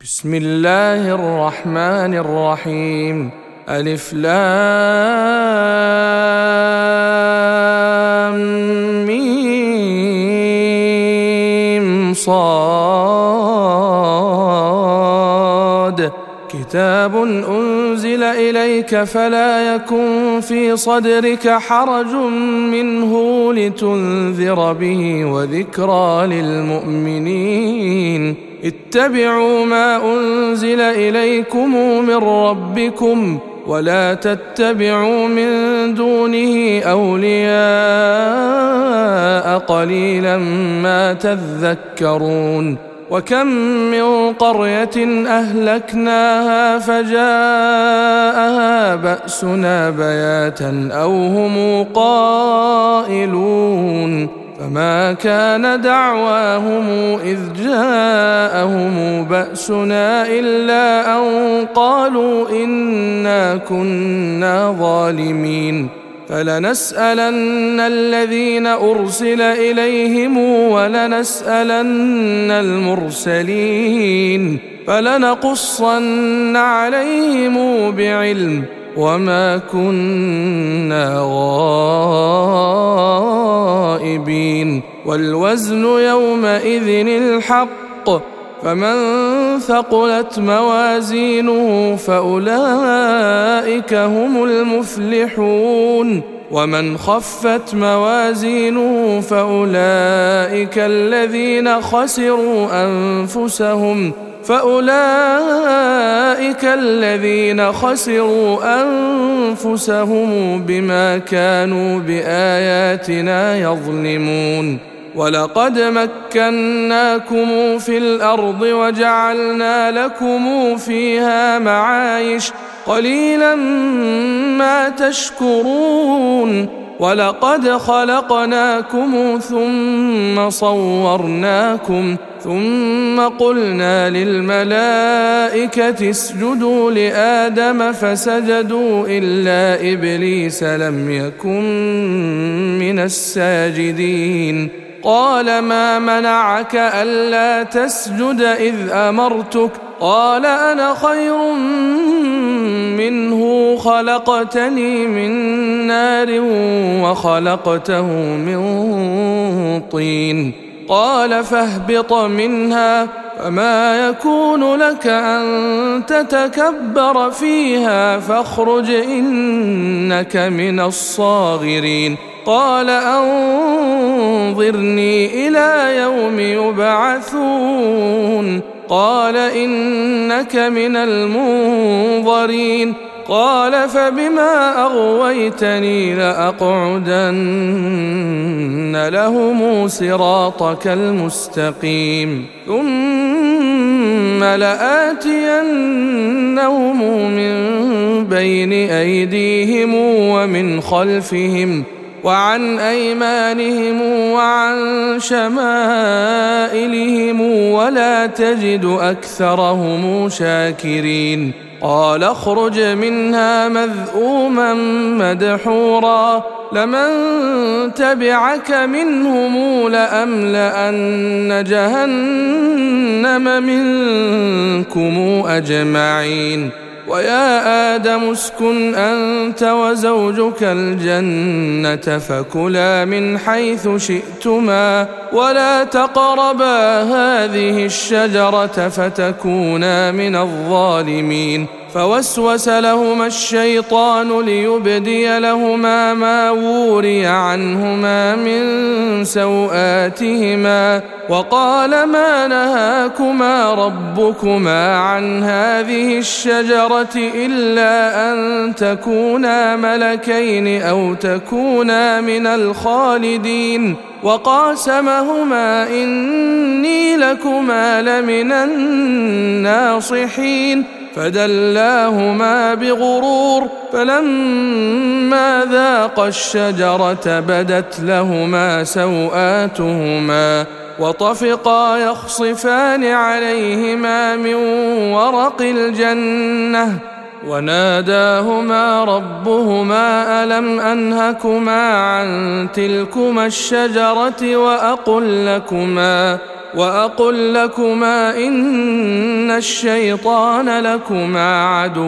بسم الله الرحمن الرحيم. ألف لام ميم صاد. كتاب أنزل إليك فلا يكن في صدرك حرج منه لتنذر به وذكرى للمؤمنين. اتبعوا ما أنزل إليكم من ربكم ولا تتبعوا من دونه أولياء قليلا ما تذكرون. وكم من قرية أهلكناها فجاءها بأسنا بياتا أو هم قائلون. فما كان دعواهم إذ جاءهم بأسنا إلا أن قالوا إنا كنا ظالمين. فلنسألن الذين أرسل إليهم ولنسألن المرسلين فلنقصن عليهم بعلم وما كنا غائبين. والوزن يومئذ الحق فمن ثقلت موازينه فأولئك هم المفلحون ومن خفت موازينه فأولئك الذين خسروا أنفسهم بما كانوا بآياتنا يظلمون. ولقد مكناكم في الأرض وجعلنا لكم فيها معايش قليلا ما تشكرون. ولقد خلقناكم ثم صورناكم ثم قلنا للملائكة اسجدوا لآدم فسجدوا إلا إبليس لم يكن من الساجدين. قال ما منعك ألا تسجد إذ أمرتك؟ قال أنا خير منه خلقتني من نار وخلقته من طين. قال فاهبط منها فما يكون لك أن تتكبر فيها فاخرج إنك من الصاغرين. قال أنظرني إلى يوم يبعثون. قال إنك من المنظرين. قال فبما أغويتني لأقعدن لهم صراطك المستقيم ثم لآتينهم من بين أيديهم ومن خلفهم وعن أيمانهم وعن شمائلهم ولا تجد أكثرهم شاكرين. قال اخرج منها مذءوما مدحورا لمن تبعك منهم لأملأن جهنم منكم أجمعين. ويا آدم اسكن أنت وزوجك الجنة فكلا من حيث شئتما ولا تقربا هذه الشجرة فتكونا من الظالمين. فوسوس لهما الشيطان ليبدي لهما ما وري عنهما من سوآتهما وقال ما نهاكما ربكما عن هذه الشجرة إلا أن تكونا ملكين أو تكونا من الخالدين. وقاسمهما إني لكما لمن الناصحين. فدلاهما بغرور فلما ذاقا الشجرة بدت لهما سوآتهما وطفقا يخصفان عليهما من ورق الجنة وناداهما ربهما ألم أنهكما عن تلكما الشجرة وأقل لكما إن الشيطان لكما عدو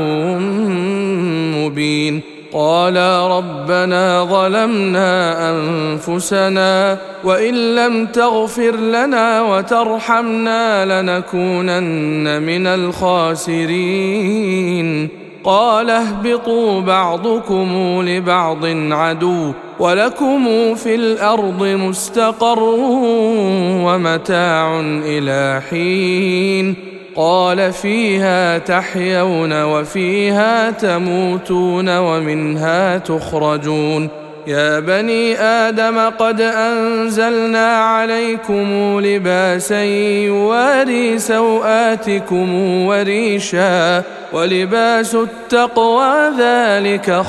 مبين. قالا ربنا ظلمنا أنفسنا وإن لم تغفر لنا وترحمنا لنكونن من الخاسرين. قال اهبطوا بعضكم لبعض عدو ولكم في الأرض مستقر ومتاع إلى حين. قال فيها تحيون وفيها تموتون ومنها تخرجون. يا بني آدم قد أنزلنا عليكم لباسا يواري سوآتكم وريشا ولباس التقوى ذلك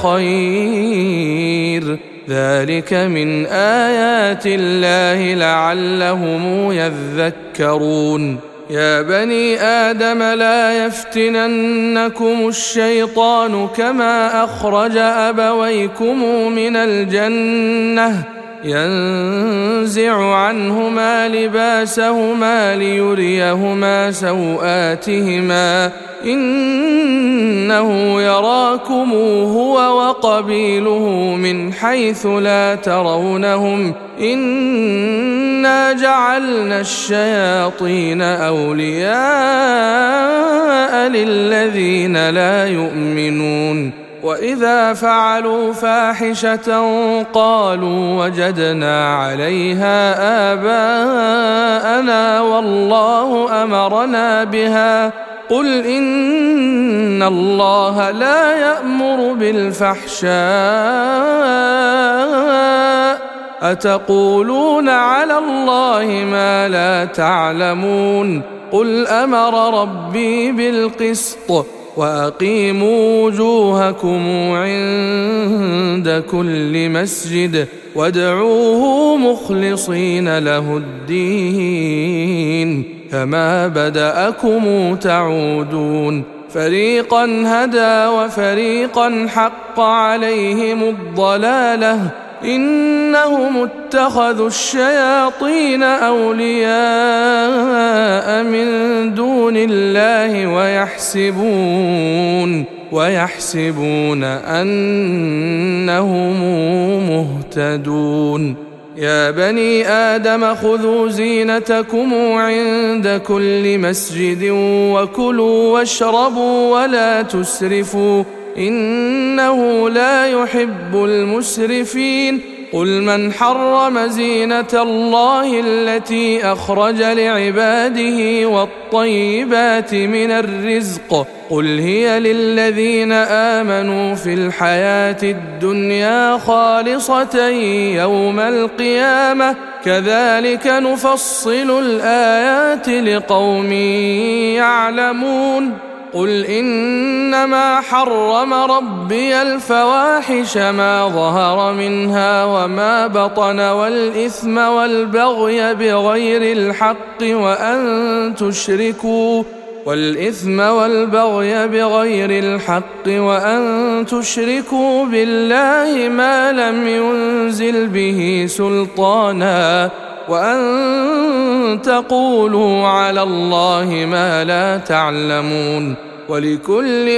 خير. ذلك من آيات الله لعلهم يذكرون. يا بني آدم لا يفتننكم الشيطان كما أخرج أبويكم من الجنة ينزع عنهما لباسهما ليريهما سوآتهما إنه يراكم هو وقبيله من حيث لا ترونهم إنا جعلنا الشياطين أولياء للذين لا يؤمنون. وإذا فعلوا فاحشة قالوا وجدنا عليها آباءنا والله أمرنا بها قل إن الله لا يأمر بالفحشاء أتقولون على الله ما لا تعلمون. قل أمر ربي بالقسط وأقيموا وجوهكم عند كل مسجد وادعوه مخلصين له الدين كما بدأكم تعودون. فريقا هدى وفريقا حق عليهم الضلالة إنهم اتخذوا الشياطين أولياء من دون الله ويحسبون أنهم مهتدون. يا بني آدم خذوا زينتكم عند كل مسجد وكلوا واشربوا ولا تسرفوا إنه لا يحب المسرفين. قل من حرم زينة الله التي أخرج لعباده والطيبات من الرزق قل هي للذين آمنوا في الحياة الدنيا خالصة يوم القيامة كذلك نفصل الآيات لقوم يعلمون. قل إنما حرم ربي الفواحش ما ظهر منها وما بطن والإثم والبغي بغير الحق وأن تشركوا بالله ما لم ينزل به سلطانا وأن تقولوا على الله ما لا تعلمون. ولكل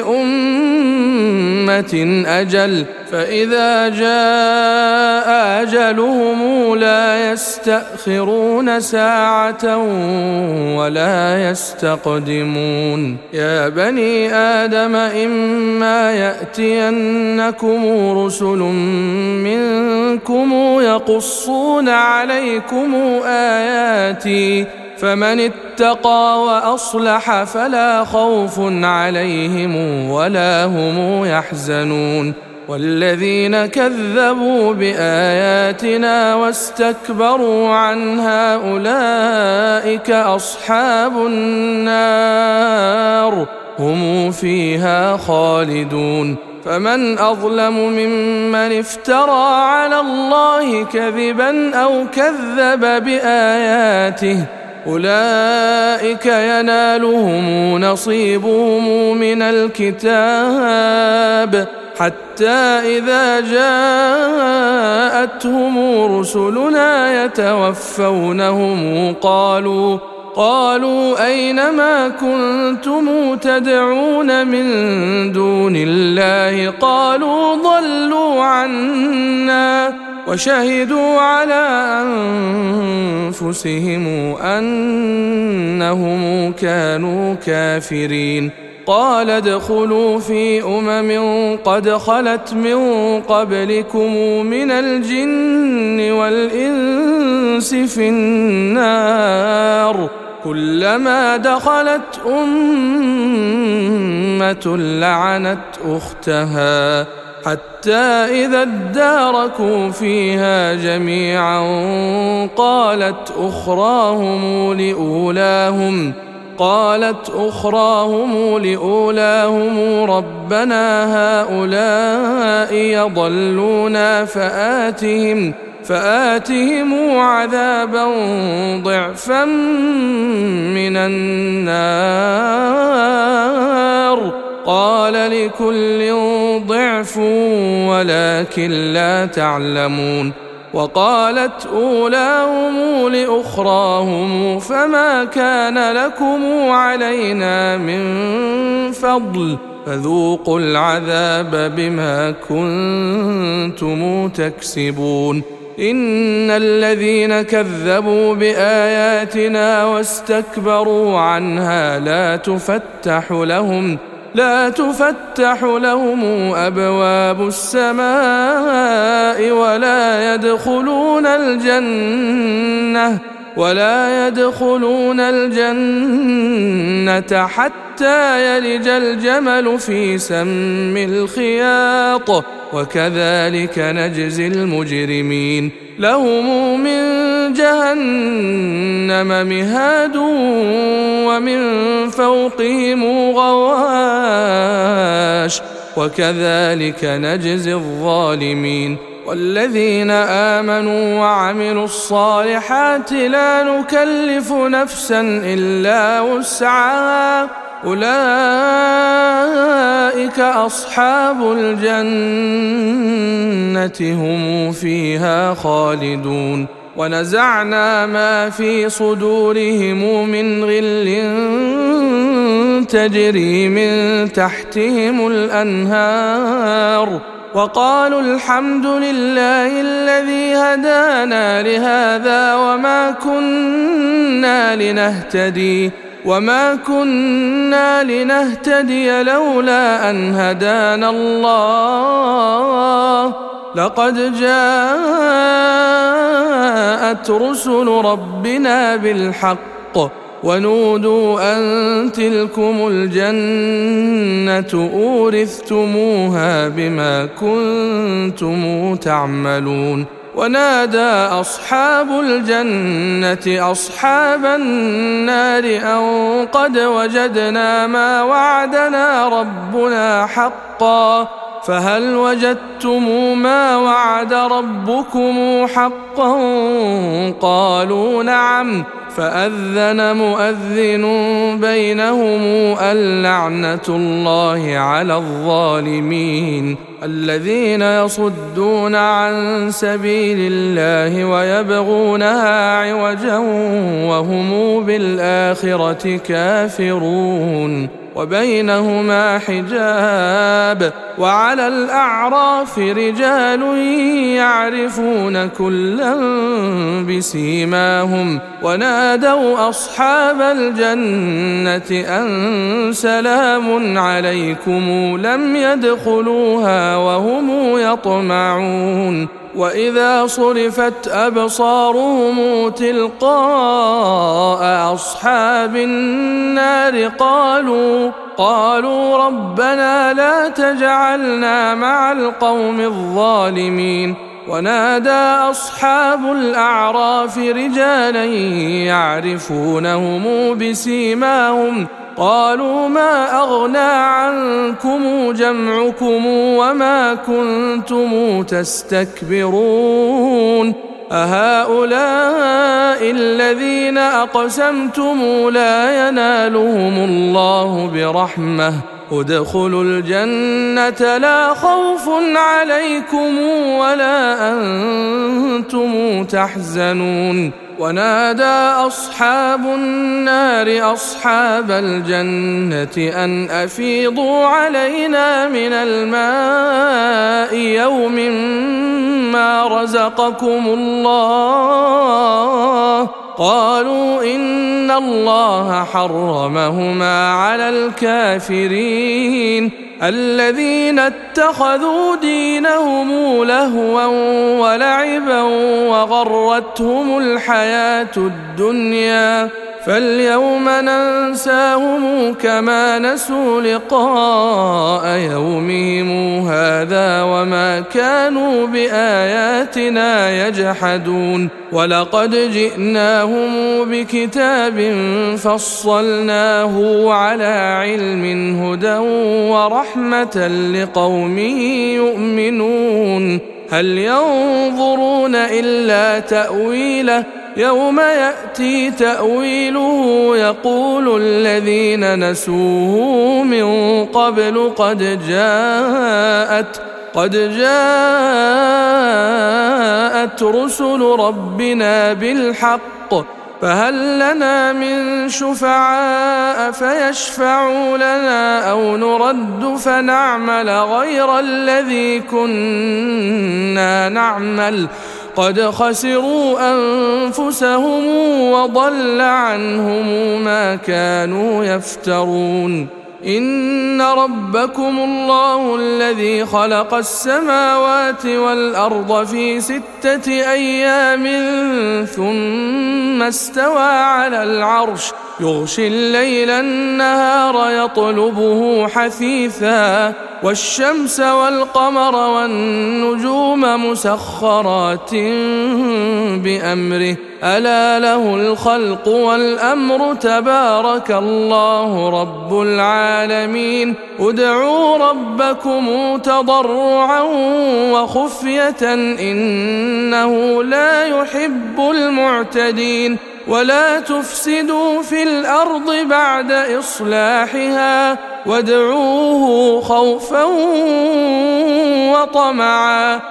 أمة أجل فإذا جاء أجلهم لا يستأخرون ساعة ولا يستقدمون. يا بني آدم إما يأتينكم رسل منكم يقصون عليكم آياتي فمن اتقى وأصلح فلا خوف عليهم ولا هم يحزنون. والذين كذبوا بآياتنا واستكبروا عنها أولئك أصحاب النار هم فيها خالدون. فمن أظلم ممن افترى على الله كذبا أو كذب بآياته أولئك ينالهم نصيبهم من الكتاب حتى إذا جاءتهم رسلنا يتوفونهم قالوا أين ما كنتم تدعون من دون الله؟ قالوا ضلوا عنا وشهدوا على أنفسهم أنهم كانوا كافرين. قال ادخلوا في قد خلت من قبلكم من الجن والإنس في النار، كلما دخلت أمة لعنت أختها حتى إذا اداركوا فيها جميعا قالت أخراهم لأولاهم ربنا هؤلاء يضلونا فآتهم عذابا ضعفا من النار. قال لكل ضعف ولكن لا تعلمون. وقالت أولاهم لأخراهم فما كان لكم علينا من فضل فذوقوا العذاب بما كنتم تكسبون. إن الذين كذبوا بآياتنا واستكبروا عنها لا تفتح لهم أبواب السماء ولا يدخلون الجنة حتى يلج الجمل في سم الخياط، وكذلك نجزي المجرمين. لهم من جهنم مهاد ومن فوقهم غواش، وكذلك نجزي الظالمين. والذين آمنوا وعملوا الصالحات لا نكلف نفسا إلا وسعها أولئك أصحاب الجنة هم فيها خالدون. ونزعنا ما في صدورهم من غل تجري من تحتهم الأنهار وقالوا الحمد لله الذي هدانا لهذا وما كنا لنهتدي لولا أن هدانا الله لقد جاءت رسل ربنا بالحق ونودوا أن تلكم الجنة أورثتموها بما كنتم تعملون. ونادى أصحاب الجنة أصحاب النار أن قد وجدنا ما وعدنا ربنا حقا فهل وجدتم ما وعد ربكم حقا؟ قالوا نعم. فأذن مؤذن بينهم اللعنة الله على الظالمين الذين يصدون عن سبيل الله ويبغونها عوجا وهم بالآخرة كافرون. وبينهما حجاب وعلى الأعراف رجال يعرفون كلا بسيماهم ونادوا أصحاب الجنة أن سلام عليكم لم يدخلوها وهم يطمعون. وإذا صرفت أبصارهم تلقاء أصحاب النار قالوا ربنا لا تجعلنا مع القوم الظالمين. ونادى أصحاب الأعراف رجالا يعرفونهم بسيماهم قالوا ما أغنى عنكم جمعكم وما كنتم تستكبرون أهؤلاء الذين أقسمتم لا ينالهم الله برحمة ادخلوا الجنة لا خوف عليكم ولا أنتم تحزنون ونادى أصحاب النار أصحاب الجنة أن أفيضوا علينا من الماء يوم ما رزقكم الله قالوا إن الله حرمهما على الكافرين الذين اتخذوا دينهم لهوا ولعبا وغرتهم الحياة الدنيا فاليوم ننساهم كما نسوا لقاء يومهم هذا وما كانوا بآياتنا يجحدون ولقد جئناهم بكتاب فصلناه على علم هدى ورحمة لقوم يؤمنون هل ينظرون إلا تأويله يوم يأتي تأويله يقول الذين نسوه من قبل قد جاءت رسل ربنا بالحق فهل لنا من شفعاء فيشفعوا لنا أو نرد فنعمل غير الذي كنا نعمل قد خسروا أنفسهم وضل عنهم ما كانوا يفترون إن ربكم الله الذي خلق السماوات والأرض في 6 أيام ثم استوى على العرش يغشي الليل النهار يطلبه حثيثا والشمس والقمر والنجوم مسخرات بأمره ألا له الخلق والأمر تبارك الله رب العالمين ادعوا ربكم تضرعا وخفية إنه لا يحب المعتدين ولا تفسدوا في الأرض بعد إصلاحها وادعوه خوفا وطمعا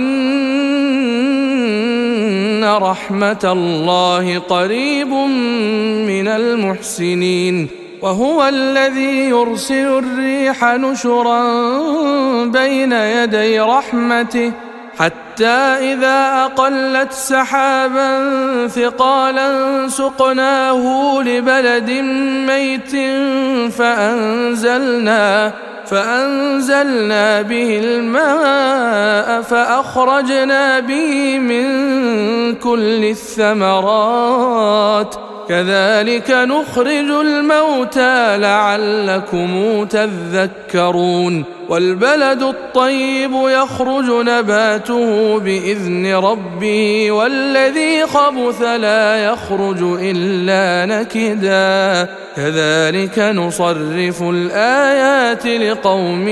إن رحمة الله قريب من المحسنين وهو الذي يرسل الريح نشرا بين يدي رحمته حتى إذا أقلت سحابا ثقالا سقناه لبلد ميت فأنزلنا به الماء فأخرجنا به من كل الثمرات كذلك نخرج الموتى لعلكم تذكرون والبلد الطيب يخرج نباته بإذن ربه والذي خبث لا يخرج إلا نكدا كذلك نصرف الآيات لقوم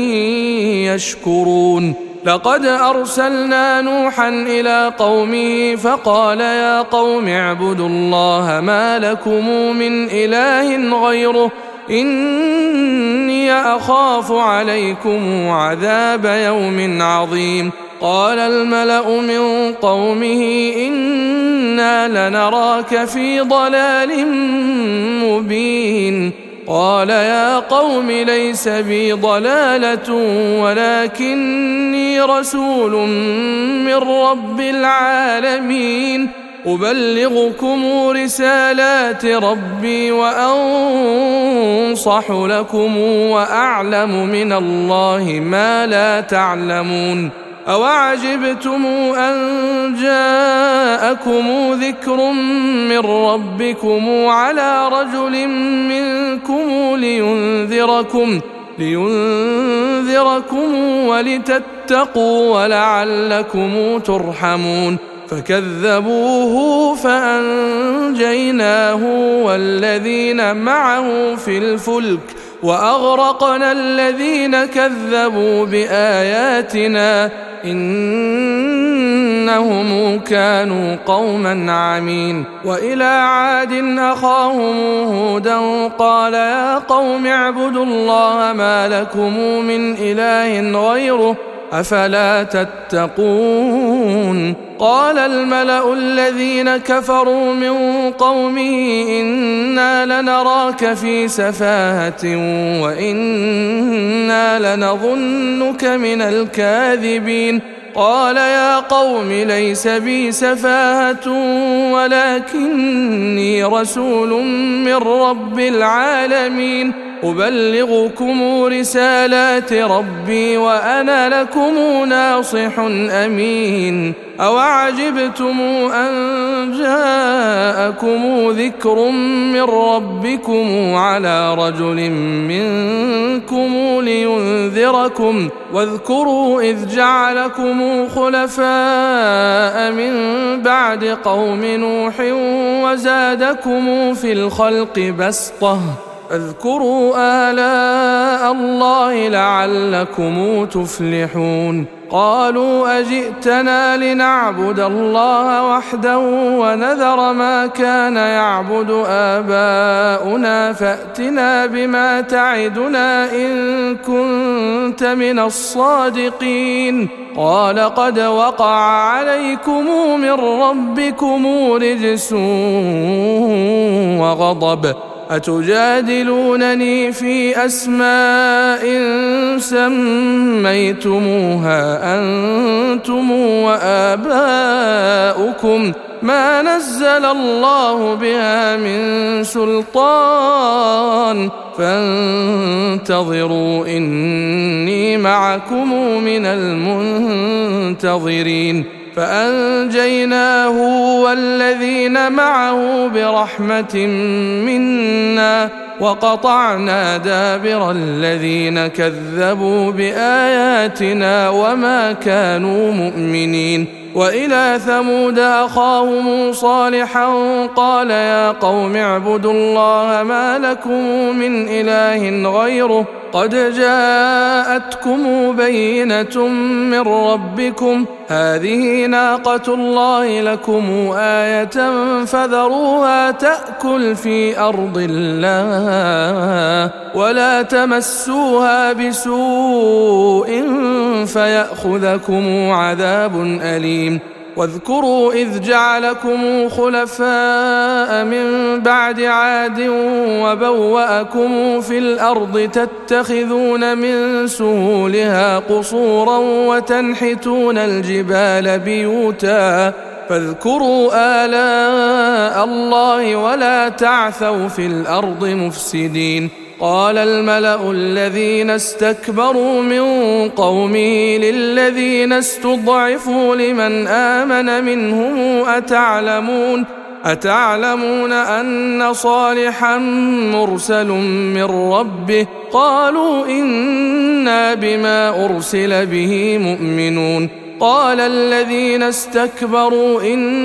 يشكرون لقد أرسلنا نوحا إلى قومه فقال يا قوم اعبدوا الله ما لكم من إله غيره إني أخاف عليكم عذاب يوم عظيم قال الملأ من قومه إنا لنراك في ضلال مبين قال يا قوم ليس بي ضلالة ولكني رسول من رب العالمين أبلغكم رسالات ربي وأنصح لكم وأعلم من الله ما لا تعلمون أوعجبتم أن جاءكم ذكر من ربكم على رجل منكم لينذركم ولتتقوا ولعلكم ترحمون فكذبوه فأنجيناه والذين معه في الفلك وأغرقنا الذين كذبوا بآياتنا إن إنهم كانوا قوما عمين. وإلى عاد أخاهم هودا قال يا قوم اعبدوا الله ما لكم من إله غيره أفلا تتقون. قال الملأ الذين كفروا من قومه إنا لنراك في سفاهة وإنا لنظنك من الكاذبين. قال يا قوم ليس بي سفاهة ولكني رسول من رب العالمين أبلغكم رسالات ربي وأنا لكم ناصح أمين. أوعجبتم أن جاءكم ذكر من ربكم على رجل منكم لينذركم واذكروا إذ جعلكم خلفاء من بعد قوم نوح وزادكم في الخلق بسطة اذكروا آلاء الله لعلكم تفلحون. قالوا أجئتنا لنعبد الله وحده ونذر ما كان يعبد آباؤنا فأتنا بما تعدنا إن كنت من الصادقين. قال قد وقع عليكم من ربكم رجس وغضب أتجادلونني في أسماء سميتموها أنتم وآباؤكم ما نزل الله بها من سلطان فانتظروا إني معكم من المنتظرين. فأنجيناه والذين معه برحمة منا وقطعنا دابر الذين كذبوا بآياتنا وما كانوا مؤمنين. وإلى ثمود أخاهم صالحا قال يا قوم اعبدوا الله ما لكم من إله غيره قد جاءتكم بينة من ربكم هذه ناقة الله لكم آية فذروها تأكل في أرض الله ولا تمسوها بسوء فيأخذكم عذاب أليم. واذكروا إذ جعلكم خلفاء من بعد عاد وبوأكم في الأرض تتخذون من سهولها قصورا وتنحتون الجبال بيوتا فاذكروا آلاء الله ولا تعثوا في الأرض مفسدين. قال الملأ الذين استكبروا من قومه للذين استضعفوا لمن آمن منهم أتعلمون أن صالحا مرسل من ربه قالوا إنا بما أرسل به مؤمنون. قال الذين استكبروا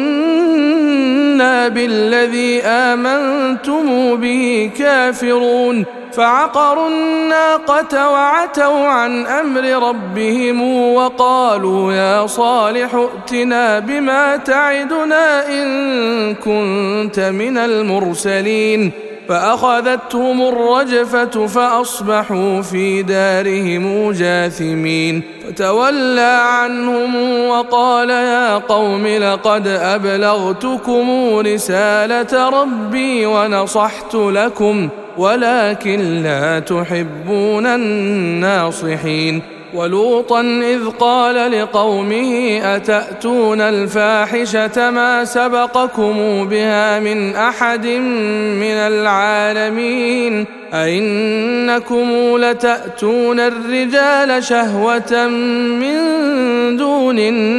إنا بالذي آمنتم به كافرون فعقروا الناقة وعتوا عن أمر ربهم وقالوا يا صالح ائتنا بما تعدنا إن كنت من المرسلين. فأخذتهم الرجفة فأصبحوا في دارهم جاثمين. فتولى عنهم وقال يا قوم لقد أبلغتكم رسالة ربي ونصحت لكم ولكن لا تحبون الناصحين. ولوطا إذ قال لقومه أتأتون الفاحشة ما سبقكم بها من أحد من العالمين أئنكم لتأتون الرجال شهوة من دون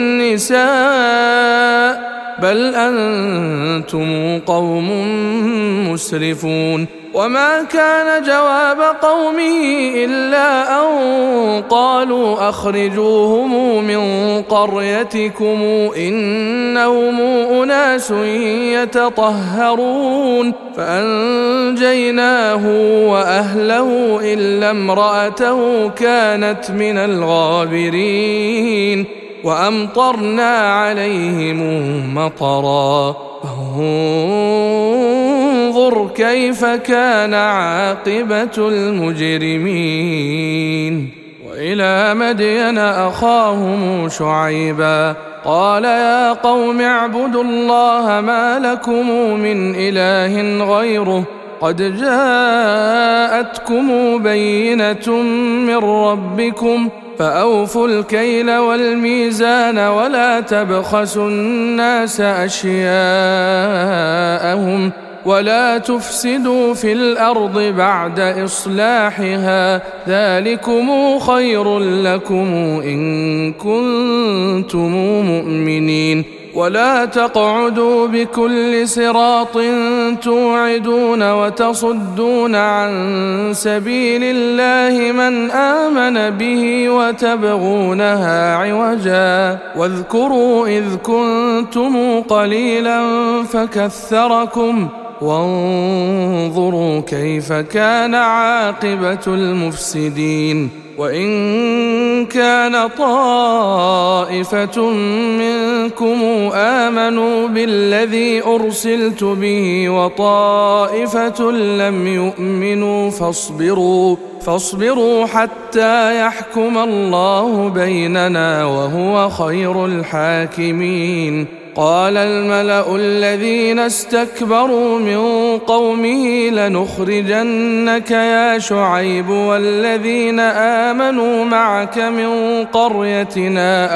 النساء بل أنتم قوم مسرفون. وما كان جواب قومه إلا أن قالوا أخرجوهم من قريتكم إنهم أناس يتطهرون. فأنجيناه وأهله إلا امرأته كانت من الغابرين. وأمطرنا عليهم مطرا فانظر كيف كان عاقبة المجرمين. وإلى مدين أخاهم شعيبا قال يا قوم اعبدوا الله ما لكم من إله غيره قد جاءتكم بينة من ربكم فأوفوا الكيل والميزان ولا تبخسوا الناس أشياءهم ولا تفسدوا في الأرض بعد إصلاحها ذلكم خير لكم إن كنتم مؤمنين. ولا تقعدوا بكل صراط توعدون وتصدون عن سبيل الله من آمن به وتبغونها عوجا واذكروا إذ كنتم قليلا فكثركم وانظروا كيف كان عاقبة المفسدين. وإن كان طائفة منكم آمنوا بالذي أرسلت به وطائفة لم يؤمنوا فاصبروا حتى يحكم الله بيننا وهو خير الحاكمين. قال الملأ الذين استكبروا من قومه لنخرجنك يا شعيب والذين آمنوا معك من قريتنا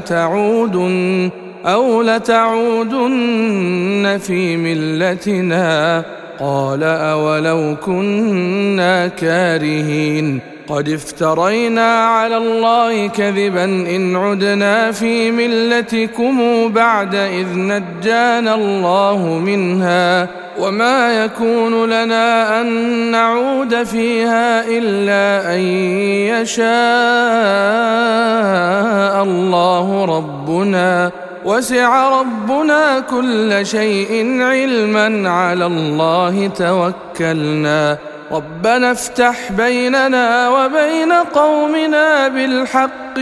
أو لتعودن في ملتنا قال أولو كنا كارهين قد افترينا على الله كذبا إن عدنا في ملتكم بعد إذ نجانا الله منها وما يكون لنا أن نعود فيها إلا أن يشاء الله ربنا وسع ربنا كل شيء علما على الله توكلنا ربنا افتح بيننا وبين قومنا بالحق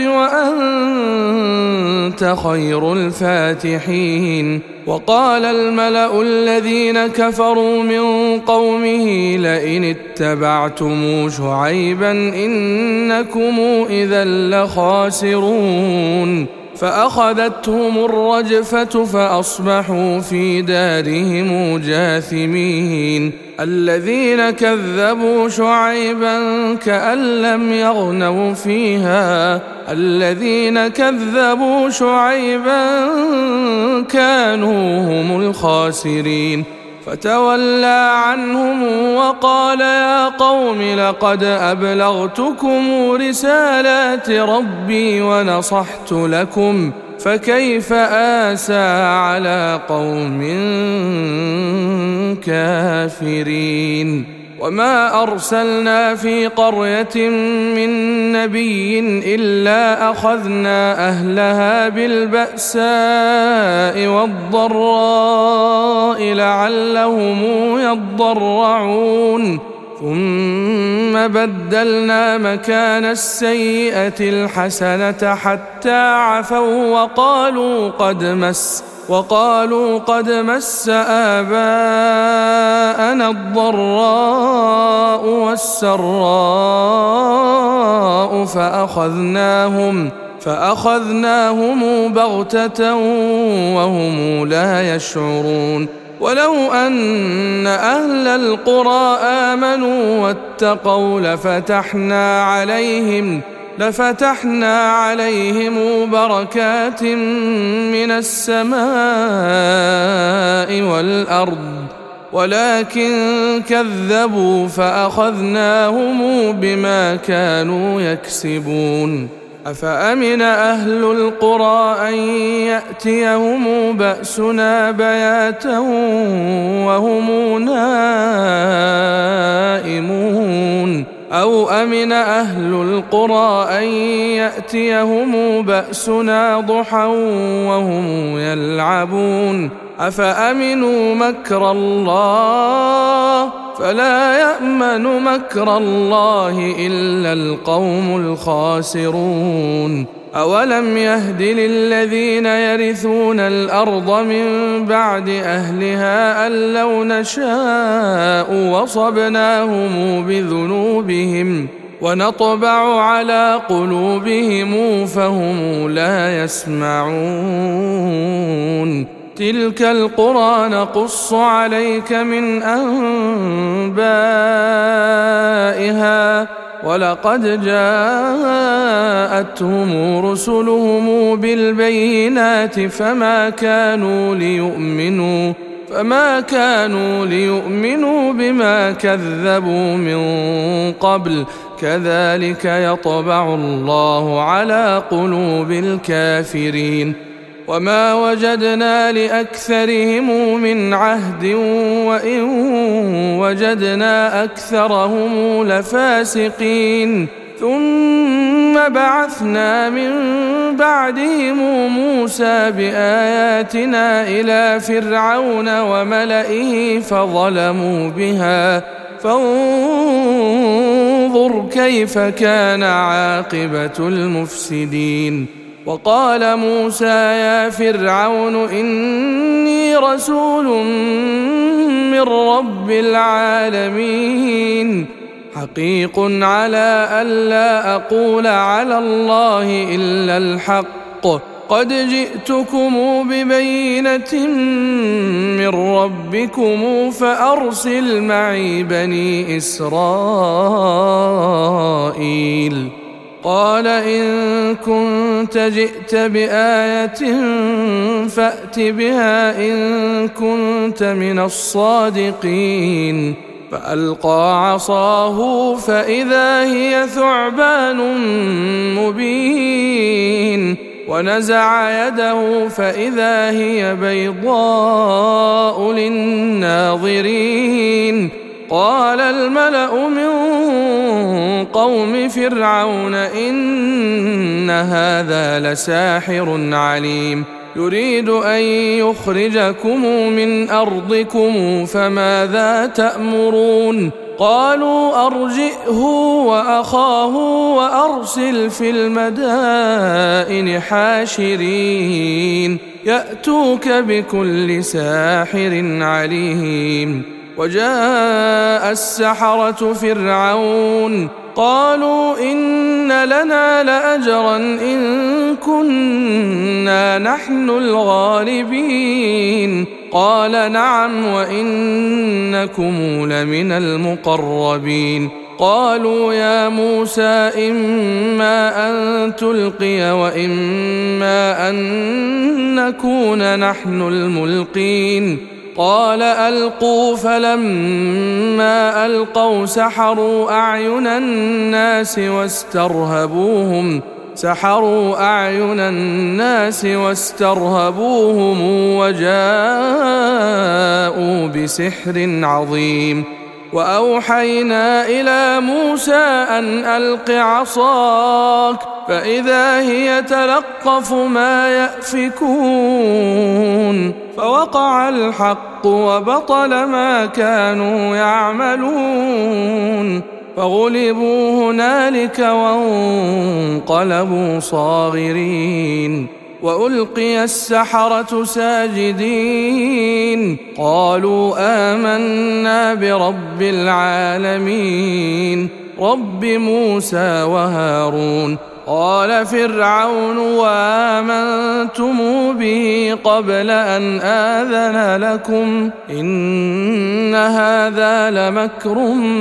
وأنت خير الفاتحين. وقال الملأ الذين كفروا من قومه لئن اتبعتم شعيبا إنكم إذا لخاسرون فأخذتهم الرجفة فأصبحوا في دارهم جاثمين. الذين كذبوا شعيبا كأن لم يغنوا فيها الذين كذبوا شعيبا كانوا هم الخاسرين. فتولى عنهم وقال يا قوم لقد أبلغتكم رسالات ربي ونصحت لكم فكيف آسى على قوم كافرين. وما أرسلنا في قرية من نبي إلا أخذنا أهلها بالبأساء والضراء لعلهم يضرعون ثم بدلنا مكان السيئة الحسنة حتى عفوا وقالوا قد مس آباءنا الضراء والسراء فأخذناهم بغتة وهم لا يشعرون. ولو أن أهل القرى آمنوا واتقوا لفتحنا عليهم بركات من السماء والأرض ولكن كذبوا فأخذناهم بما كانوا يكسبون. أفأمن أهل القرى أن يأتيهم بأسنا بياتا وهم نائمون أو أمن أهل القرى أن يأتيهم بأسنا ضحى وهم يلعبون أفأمنوا مكر الله فلا يأمن مكر الله إلا القوم الخاسرون أولم يهد للذين يرثون الأرض من بعد أهلها أن لو نشاء وصبناهم بذنوبهم ونطبع على قلوبهم فهم لا يسمعون تلك القرى نقص عليك من أنبائها ولقد جاءتهم رسلهم بالبينات فما كانوا ليؤمنوا بما كذبوا من قبل كذلك يطبع الله على قلوب الكافرين وما وجدنا لأكثرهم من عهد وإن وجدنا أكثرهم لفاسقين ثم بعثنا من بعدهم موسى بآياتنا إلى فرعون وملئه فظلموا بها فانظر كيف كان عاقبة المفسدين وقال موسى يا فرعون إني رسول من رب العالمين حقيق على ألا أقول على الله إلا الحق قد جئتكم ببينة من ربكم فأرسل معي بني إسرائيل قال إن كنت جئت بآية فأت بها إن كنت من الصادقين فألقى عصاه فإذا هي ثعبان مبين ونزع يده فإذا هي بيضاء للناظرين قال الملأ من قوم فرعون إن هذا لساحر عليم يريد أن يخرجكم من أرضكم فماذا تأمرون قالوا أرجئه وأخاه وأرسل في المدائن حاشرين يأتوك بكل ساحر عليم وجاء السحرة فرعون قالوا إن لنا لأجرا إن كنا نحن الغالبين قال نعم وإنكم لمن المقربين قالوا يا موسى إما أن تلقي وإما أن نكون نحن الملقين قال ألقوا فلما ألقوا سحروا أعين الناس واسترهبوهم وجاءوا بسحر عظيم وأوحينا إلى موسى أن ألق عصاك فإذا هي تلقف ما يأفكون فوقع الحق وبطل ما كانوا يعملون فغلبوا هنالك وانقلبوا صاغرين وألقي السحرة ساجدين قالوا آمنا برب العالمين رب موسى وهارون قال فرعون وآمنتم به قبل أن آذن لكم إن هذا لمكر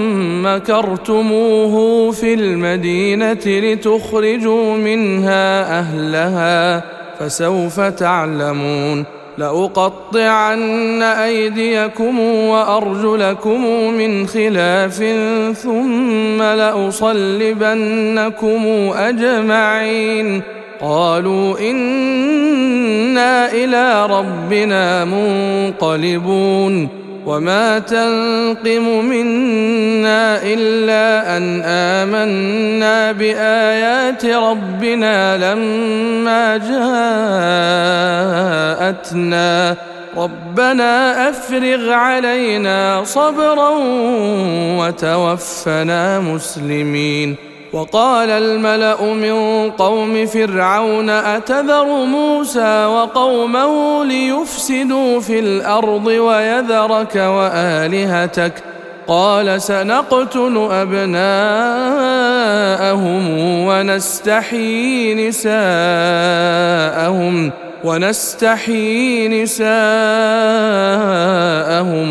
مكرتموه في المدينة لتخرجوا منها أهلها فسوف تعلمون لأقطعن أيديكم وأرجلكم من خلاف ثم لأصلبنكم أجمعين قالوا إنا إلى ربنا منقلبون وما تنقم منا إلا أن آمنا بآيات ربنا لما جاءتنا ربنا أفرغ علينا صبرا وتوفنا مسلمين. وقال الملأ من قوم فرعون أتذر موسى وقومه ليفسدوا في الأرض ويذرك وآلهتك قال سنقتل أبناءهم ونستحيي نساءهم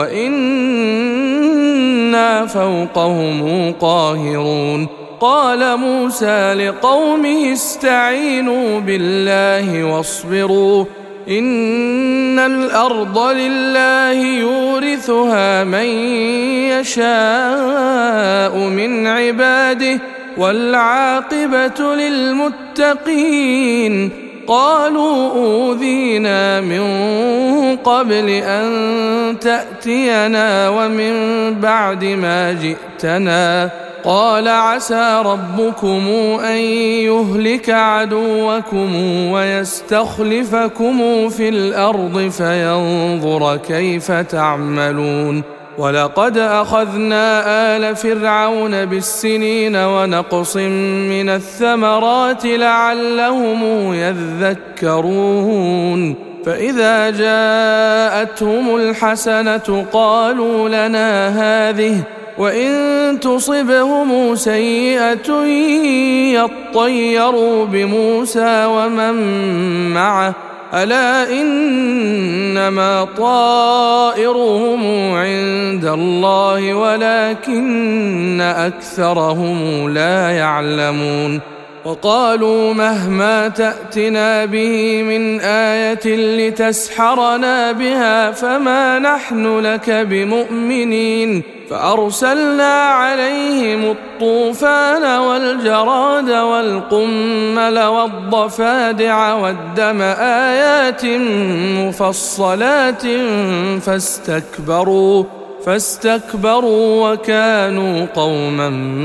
وإنا فوقهم قاهرون. قال موسى لقومه استعينوا بالله واصبروا إن الأرض لله يورثها من يشاء من عباده والعاقبة للمتقين. قالوا أوذينا من قبل أن تأتينا ومن بعد ما جئتنا قال عسى ربكم أن يهلك عدوكم ويستخلفكم في الأرض فينظر كيف تعملون. ولقد أخذنا آل فرعون بالسنين ونقص من الثمرات لعلهم يذكرون. فإذا جاءتهم الحسنة قالوا لنا هذه وإن تصبهم سيئة يطيروا بموسى ومن معه ألا إنما طائرهم عند الله ولكن أكثرهم لا يعلمون. وقالوا مهما تأتنا به من آية لتسحرنا بها فما نحن لك بمؤمنين. فأرسلنا عليهم الطوفان والجراد والقمل والضفادع والدم آيات مفصلات فاستكبروا وكانوا قوما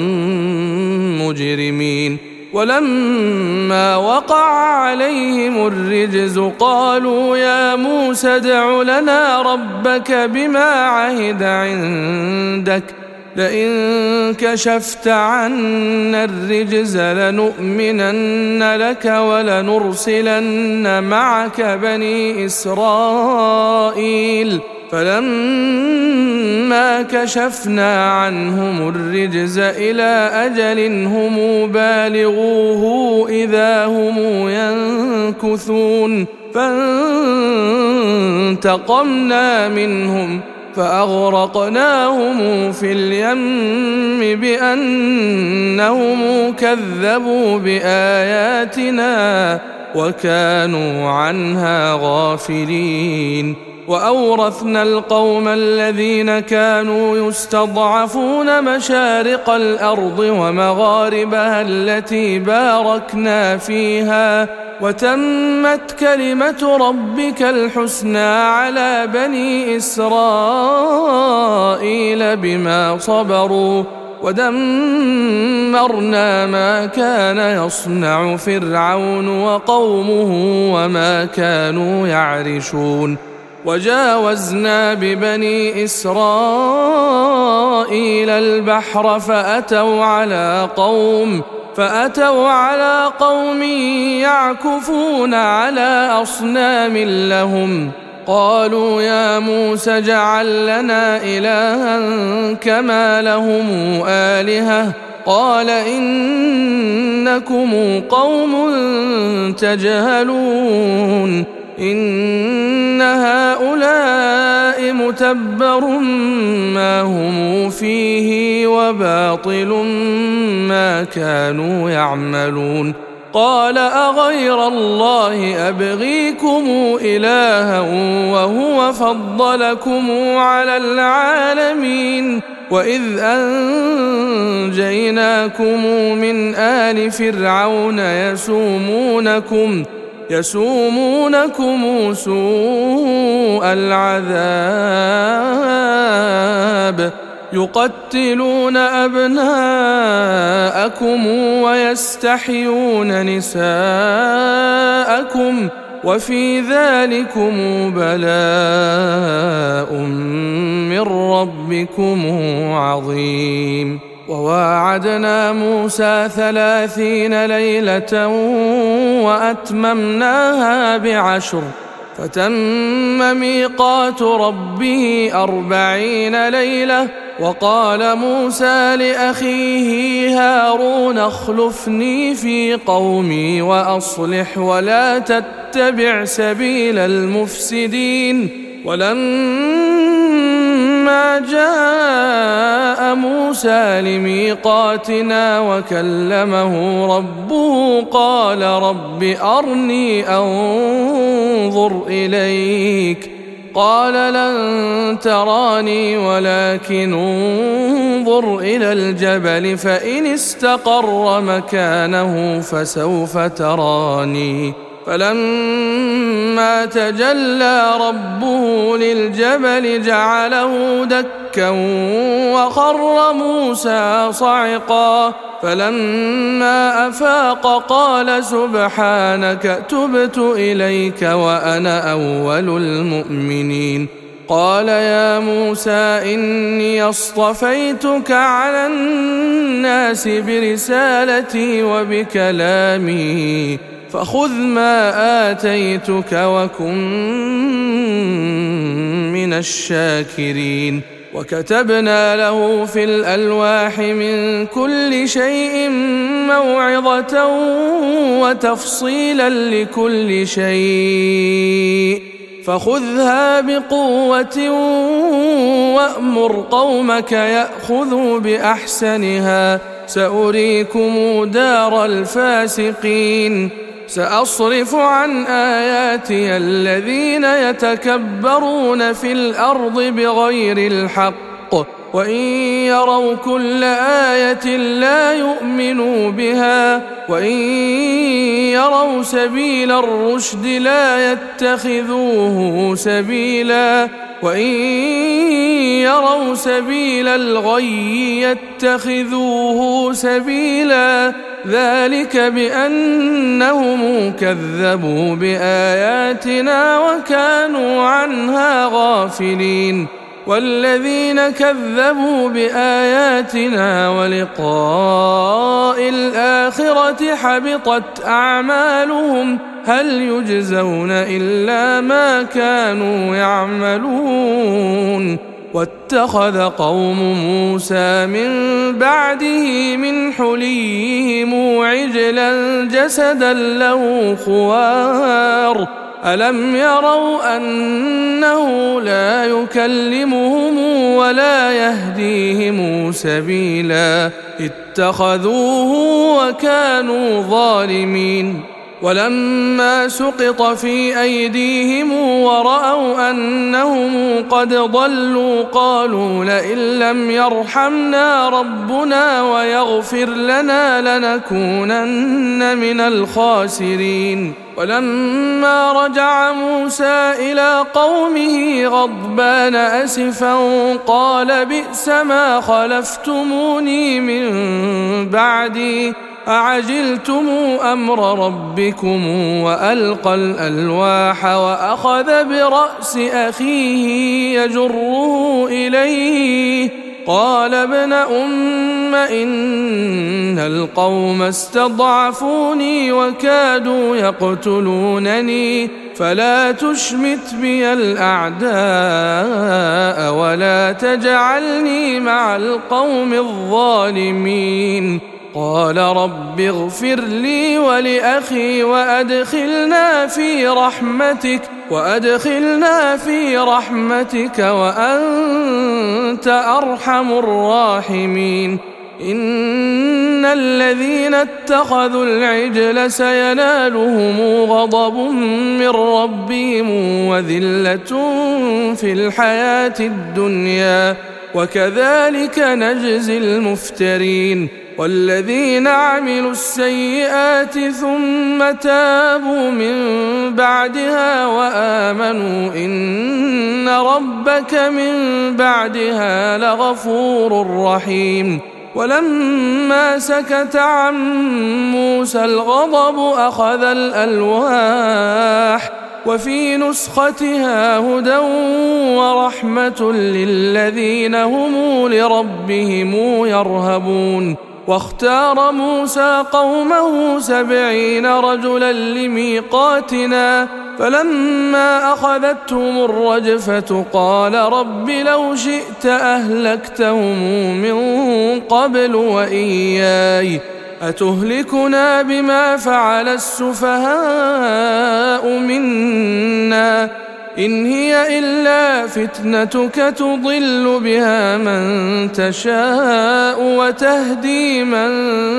مجرمين. ولما وقع عليهم الرجز قالوا يا موسى ادع لنا ربك بما عهد عندك لئن كشفت عنا الرجز لنؤمنن لك ولنرسلن معك بني إسرائيل. فلما كشفنا عنهم الرجز إلى أجل هم بالغوه إذا هم ينكثون فانتقمنا منهم فأغرقناهم في اليم بأنهم كذبوا بآياتنا وكانوا عنها غافلين. وأورثنا القوم الذين كانوا يستضعفون مشارق الأرض ومغاربها التي باركنا فيها وتمت كلمة ربك الحسنى على بني إسرائيل بما صبروا ودمرنا ما كان يصنع فرعون وقومه وما كانوا يعرشون. وجاوزنا ببني إسرائيل البحر فأتوا على قوم يعكفون على أصنام لهم قالوا يا موسى اجعل لنا إلها كما لهم آلهة قال إنكم قوم تجهلون إن هؤلاء متبر ما هم فيه وباطل ما كانوا يعملون. قال أغير الله أبغيكم إلها وهو فضلكم على العالمين وإذ أنجيناكم من آل فرعون يسومونكم سوء العذاب يقتلون أبناءكم ويستحيون نساءكم وفي ذلكم بلاء من ربكم عظيم. وواعدنا موسى 30 ليلة وأتممناها ب10 فتم ميقات ربه 40 ليلة. وقال موسى لأخيه هارون اخلفني في قومي وأصلح ولا تتبع سبيل المفسدين. ولما جاء موسى لميقاتنا وكلمه ربه قال رب أرني أنظر إليك قال لن تراني ولكن انظر إلى الجبل فإن استقر مكانه فسوف تراني. فلما تجلى ربه للجبل جعله دكا وخر موسى صعقا. فلما أفاق قال سبحانك تبت إليك وأنا أول المؤمنين. قال يا موسى إني اصطفيتك على الناس برسالتي وبكلامي فخذ ما آتيتك وكن من الشاكرين. وكتبنا له في الألواح من كل شيء موعظة وتفصيلا لكل شيء فخذها بقوة وأمر قومك يأخذوا بأحسنها سأريكم دار الفاسقين. سأصرف عن آياتي الذين يتكبرون في الأرض بغير الحق وإن يروا كل آية لا يؤمنوا بها وإن يروا سبيل الرشد لا يتخذوه سبيلا وإن يروا سبيل الغي يتخذوه سبيلا ذلك بأنهم كذبوا بآياتنا وكانوا عنها غافلين. والذين كذبوا بآياتنا ولقاء الآخرة حبطت أعمالهم هل يجزون إلا ما كانوا يعملون. واتخذ قوم موسى من بعده من حليهم عجلا جسدا له خوار ألم يروا أنه لا يكلمهم ولا يهديهم سبيلا اتخذوه وكانوا ظالمين. ولما سقط في أيديهم ورأوا أنهم قد ضلوا قالوا لئن لم يرحمنا ربنا ويغفر لنا لنكونن من الخاسرين. ولما رجع موسى إلى قومه غضبان أسفا قال بئس ما خلفتموني من بعدي أعجلتم أمر ربكم وألقى الألواح وأخذ برأس أخيه يجره إليه قال ابن أم إن القوم استضعفوني وكادوا يقتلونني فلا تشمت بي الأعداء ولا تجعلني مع القوم الظالمين. قال رب اغفر لي ولأخي وأدخلنا في رحمتك وأنت أرحم الراحمين. إن الذين اتخذوا العجل سينالهم غضب من ربهم وذلة في الحياة الدنيا وكذلك نجزي المفترين. والذين عملوا السيئات ثم تابوا من بعدها وآمنوا إن ربك من بعدها لغفور رحيم. ولما سكت عن موسى الغضب أخذ الألواح وفي نسختها هدى ورحمة للذين هم لربهم يرهبون. واختار موسى قومه 70 رجلا لميقاتنا فلما أخذتهم الرجفة قال رب لو شئت أهلكتهم من قبل وإياي أتهلكنا بما فعل السفهاء منا إن هي إلا فتنتك تضل بها من تشاء وتهدي من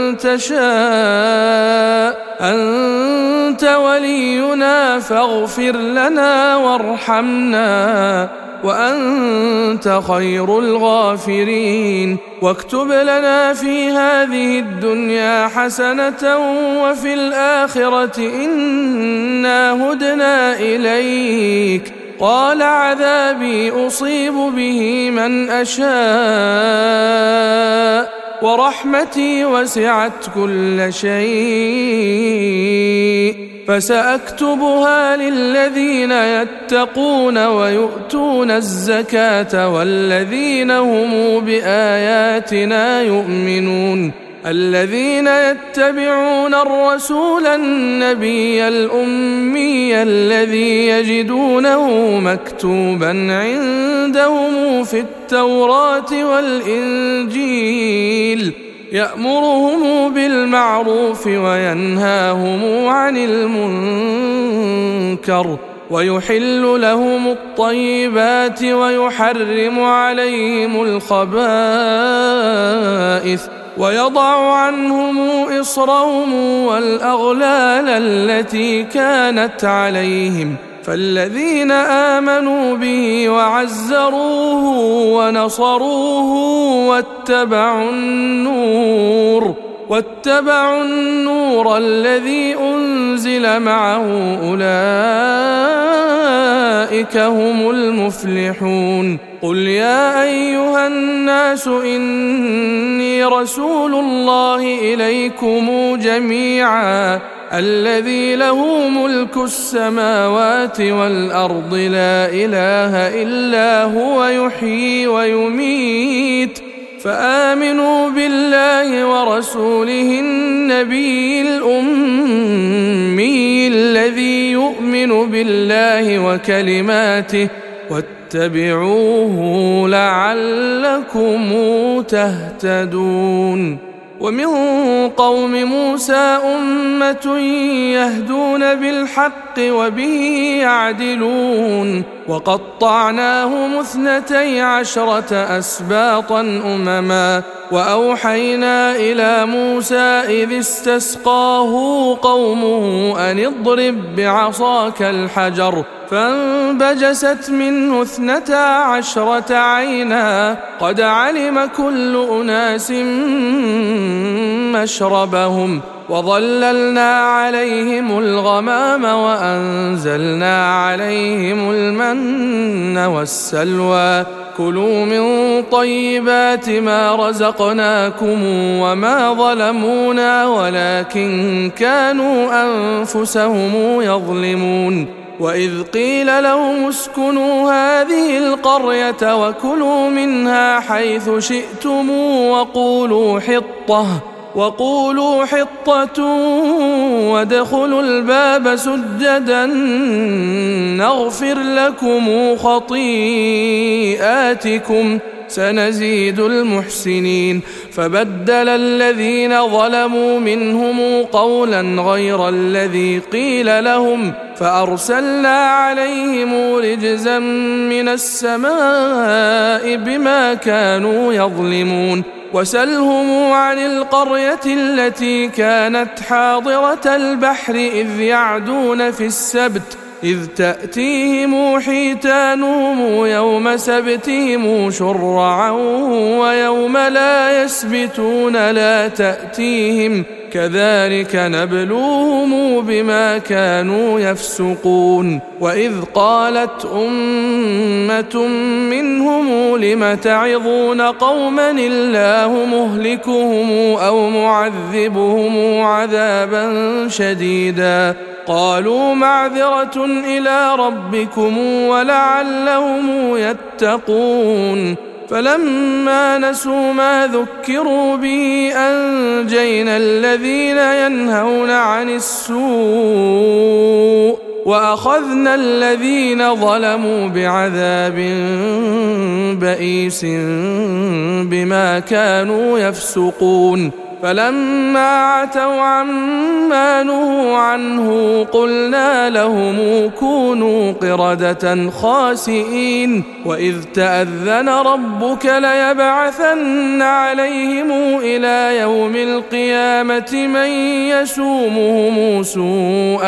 تشاء أنت ولينا فاغفر لنا وارحمنا وأنت خير الغافرين واكتب لنا في هذه الدنيا حسنة وفي الآخرة إنا هدنا إليك قال عذابي أصيب به من أشاء ورحمتي وسعت كل شيء فسأكتبها للذين يتقون ويؤتون الزكاة والذين هم بآياتنا يؤمنون الذين يتبعون الرسول النبي الأمي الذي يجدونه مكتوبا عندهم في التوراة والإنجيل يأمرهم بالمعروف وينهاهم عن المنكر ويحل لهم الطيبات ويحرم عليهم الخبائث ويضع عنهم إصرهم والأغلال التي كانت عليهم فالذين آمنوا به وعزروه ونصروه واتبعوا النور الذي أنزل معه أولئك هم المفلحون قل يا أيها الناس إني رسول الله إليكم جميعا الذي له ملك السماوات والأرض لا إله إلا هو يحيي ويميت فآمنوا بالله ورسوله النبي الأمي الذي يؤمن بالله وكلماته واتبعوه لعلكم تهتدون. ومن قوم موسى أمة يهدون بالحق وبه يعدلون وقطعناهم 12 أسباطا أمما وأوحينا إلى موسى إذ استسقاه قومه أن اضرب بعصاك الحجر فانبجست منه 12 عينا قد علم كل أناس مشربهم وظللنا عليهم الغمام وأنزلنا عليهم المن والسلوى كلوا من طيبات ما رزقناكم وما ظلمونا ولكن كانوا أنفسهم يظلمون. وإذ قيل لهم اسكنوا هذه القرية وكلوا منها حيث شئتم وقولوا حطة وادخلوا الباب سجدا نغفر لكم خطيئاتكم سنزيد المحسنين. فبدل الذين ظلموا منهم قولا غير الذي قيل لهم فأرسلنا عليهم رجزا من السماء بما كانوا يظلمون. وسلهم عن القرية التي كانت حاضرة البحر إذ يعدون في السبت إذ تأتيهم حيتانهم يوم سبتهم شرعا ويوم لا يسبتون لا تأتيهم كذلك نبلوهم بما كانوا يفسقون وإذ قالت أمة منهم لم تعظون قوما الله مهلكهم أو معذبهم عذابا شديدا قالوا معذرة إلى ربكم ولعلهم يتقون فلما نسوا ما ذكروا به أنجينا الذين ينهون عن السوء وأخذنا الذين ظلموا بعذاب بئيس بما كانوا يفسقون فلما عتوا عما نهوا عنه قلنا لهم كونوا قردة خاسئين وإذ تأذن ربك ليبعثن عليهم إلى يوم القيامة من يسومهم سوء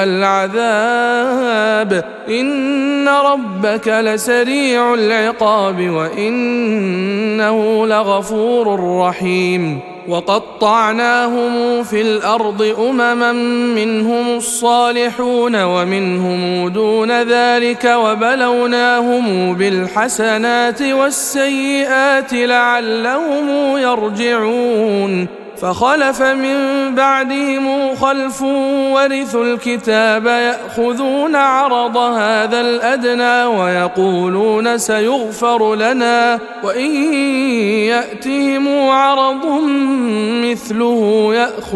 العذاب إن ربك لسريع العقاب وإنه لغفور رحيم وقطعناهم في الأرض أمما منهم الصالحون ومنهم دون ذلك وبلوناهم بالحسنات والسيئات لعلهم يرجعون فخلف من بعدهم خلف ورثوا الكتاب يأخذون عرض هذا الأدنى ويقولون سيغفر لنا وإن يأتهم عرض مثله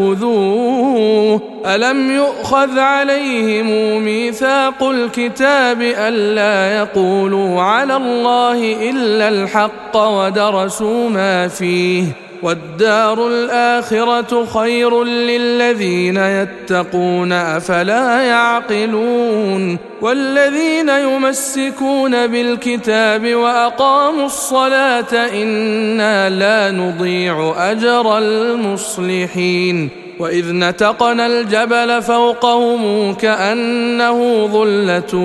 يأخذوه ألم يؤخذ عليهم ميثاق الكتاب ألا يقولوا على الله إلا الحق ودرسوا ما فيه والدار الآخرة خير للذين يتقون أفلا يعقلون والذين يمسكون بالكتاب وأقاموا الصلاة إنا لا نضيع أجر المصلحين وإذ نتقنا الجبل فوقهم كأنه ظلة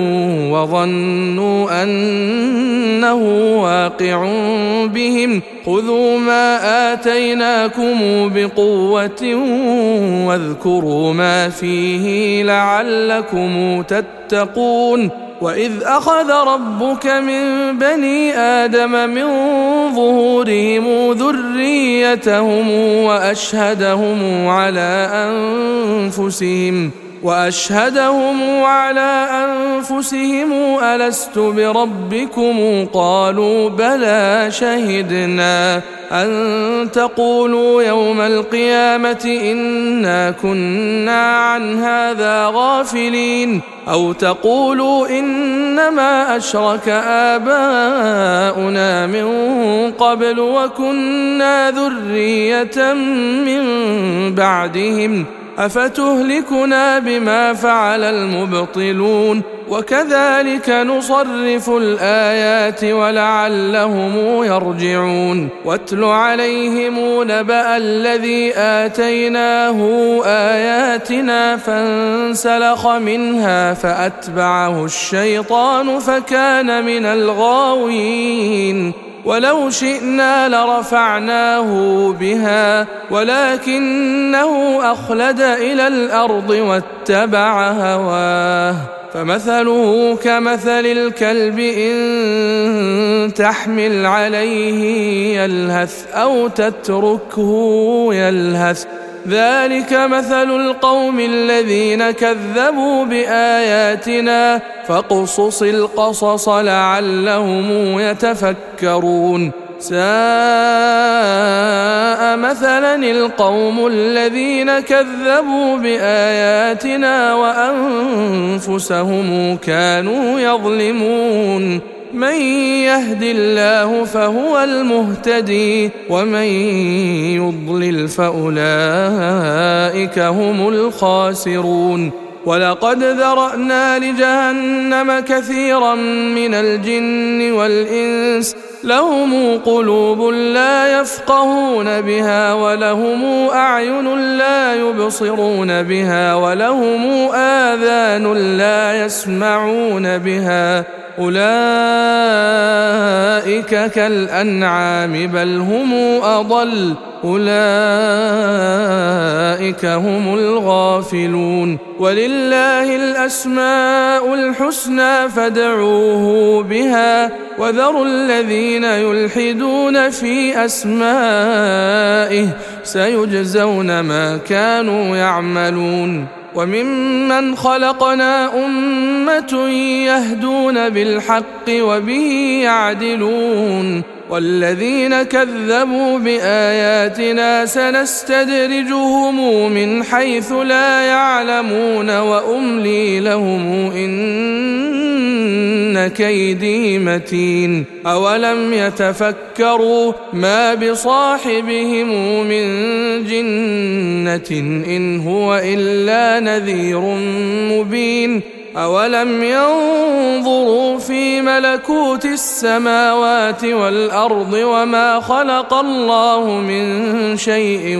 وظنوا أنه واقع بهم خذوا ما آتيناكم بقوة واذكروا ما فيه لعلكم تتقون وإذ أخذ ربك من بني آدم من ظهورهم ذريتهم وأشهدهم على أنفسهم ألست بربكم قالوا بلى شهدنا أن تقولوا يوم القيامة إنا كنا عن هذا غافلين أو تقولوا إنما أشرك آباؤنا من قبل وكنا ذرية من بعدهم أفتهلكنا بما فعل المبطلون وكذلك نصرف الآيات ولعلهم يرجعون واتل عليهم نبأ الذي آتيناه آياتنا فانسلخ منها فأتبعه الشيطان فكان من الغاوين ولو شئنا لرفعناه بها ولكنه أخلد إلى الأرض واتبع هواه فمثله كمثل الكلب إن تحمل عليه يلهث أو تتركه يلهث ذلك مثل القوم الذين كذبوا بآياتنا فاقصص القصص لعلهم يتفكرون ساء مثلا القوم الذين كذبوا بآياتنا وأنفسهم كانوا يظلمون من يهد الله فهو المهتدي ومن يضلل فأولئك هم الخاسرون ولقد ذرأنا لجهنم كثيرا من الجن والإنس لهم قلوب لا يفقهون بها ولهم أعين لا يبصرون بها ولهم آذان لا يسمعون بها أولئك كالأنعام بل هم أضل أولئك هم الغافلون ولله الأسماء الحسنى فادعوه بها وذروا الذين يلحدون في أسمائه سيجزون ما كانوا يعملون وممن خلقنا أمة يهدون بالحق وبه يعدلون والذين كذبوا بآياتنا سنستدرجهم من حيث لا يعلمون وأملي لهم إن كيدي متين أولم يتفكروا ما بصاحبهم من جنة إن هو إلا نذير مبين أولم ينظروا في ملكوت السماوات والأرض وما خلق الله من شيء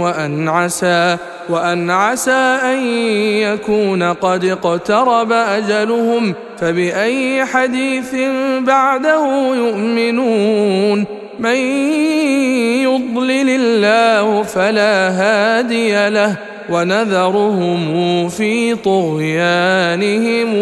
وأن عسى أن يكون قد اقترب أجلهم فبأي حديث بعده يؤمنون من يضلل الله فلا هادي له ونذرهم في طغيانهم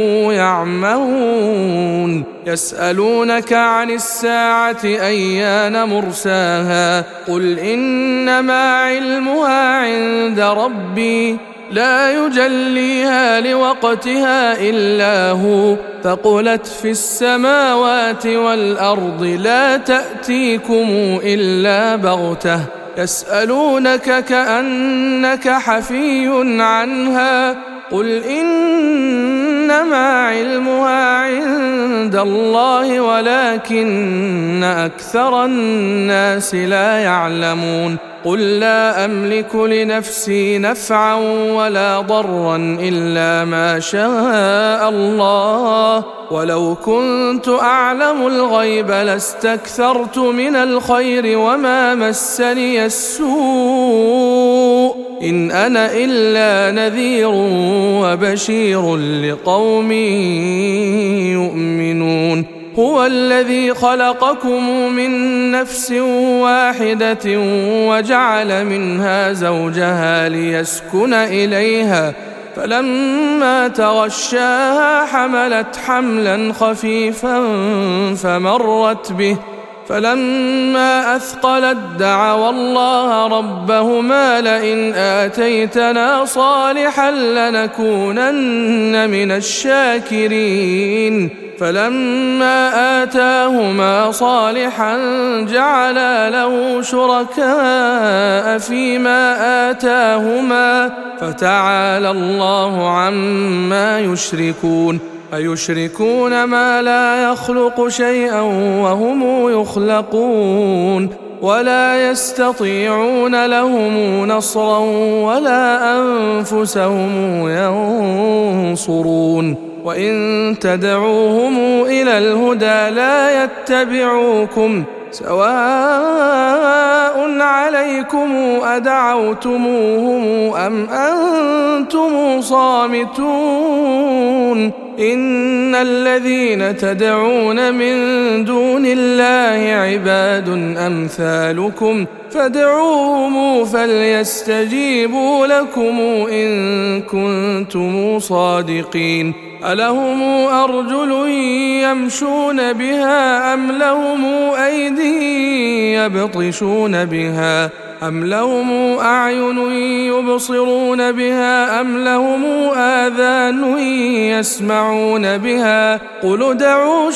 يعمهون يسألونك عن الساعة أيان مرساها قل إنما علمها عند ربي لا يجليها لوقتها إلا هو ثقلت في السماوات والأرض لا تأتيكم إلا بغتة يسألونك كأنك حفي عنها قل إنما علمها عند الله ولكن أكثر الناس لا يعلمون قل لا أملك لنفسي نفعا ولا ضرا إلا ما شاء الله ولو كنت أعلم الغيب لاستكثرت من الخير وما مسني السوء إن أنا إلا نذير وبشير لقوم يؤمنون هو الذي خلقكم من نفس واحدة وجعل منها زوجها ليسكن إليها فلما تغشاها حملت حملا خفيفا فمرت به فلما أثقلت دعوا الله ربهما لئن آتيتنا صالحا لنكونن من الشاكرين فلما آتاهما صالحا جعلا له شركاء فيما آتاهما فتعالى الله عما يشركون أيشركون ما لا يخلق شيئا وهم يخلقون ولا يستطيعون لهم نصرا ولا أنفسهم ينصرون وإن تدعوهم إلى الهدى لا يتبعوكم سواء عليكم أدعوتموهم أم أنتم صامتون إن الذين تدعون من دون الله عباد أمثالكم فادعوهم فليستجيبوا لكم إن كنتم صادقين ألهم أرجل يمشون بها أم لهم أيدي يبطشون بها أم لهم أعين يبصرون بها أم لهم آذان يسمعون بها قل ادعوا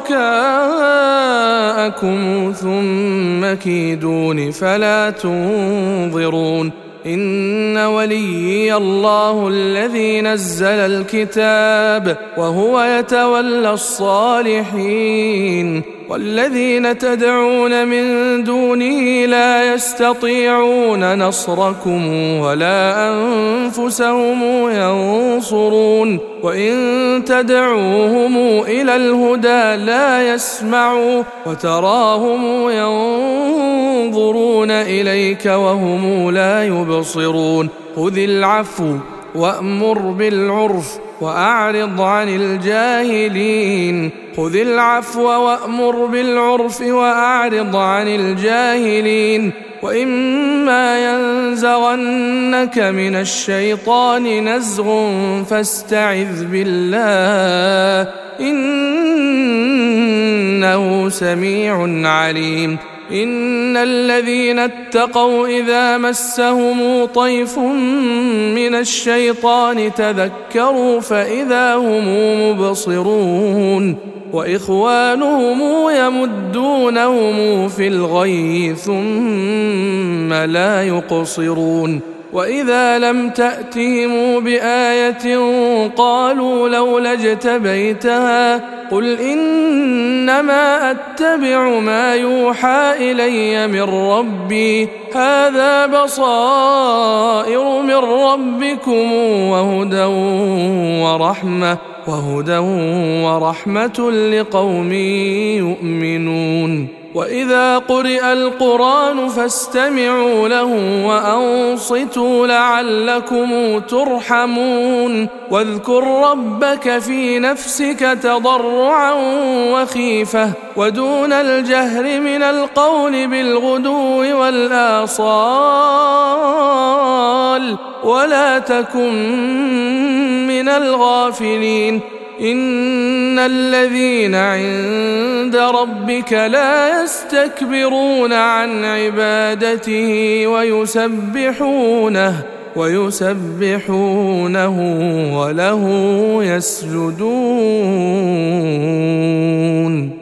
شركاءكم ثم كيدون فلا تنظرون إن وليي الله الذي نزل الكتاب وهو يتولى الصالحين والذين تدعون من دونه لا يستطيعون نصركم ولا أنفسهم ينصرون وإن تدعوهم إلى الهدى لا يسمعوا وتراهم ينظرون إليك وهم لا يبصرون خذ العفو وأمر بالعرف وأعرض عن الجاهلين خذ العفو وأمر بالعرف وأعرض عن الجاهلين وإما ينزغنك من الشيطان نزغ فاستعذ بالله إنه سميع عليم إن الذين اتقوا إذا مسهم طيف من الشيطان تذكروا فإذا هم مبصرون وإخوانهم يمدونهم في الغي ثم لا يقصرون وإذا لم تأتهم بآية قالوا لولا اجتبيتها قل إنما أتبع ما يوحى إلي من ربي هذا بصائر من ربكم وهدى ورحمة لقوم يؤمنون وإذا قرئ القرآن فاستمعوا له وأنصتوا لعلكم ترحمون واذكر ربك في نفسك تضرعا وخيفة ودون الجهر من القول بالغدو والآصال ولا تكن من الغافلين إن الذين عند ربك لا يستكبرون عن عبادته ويسبحونه وله يسجدون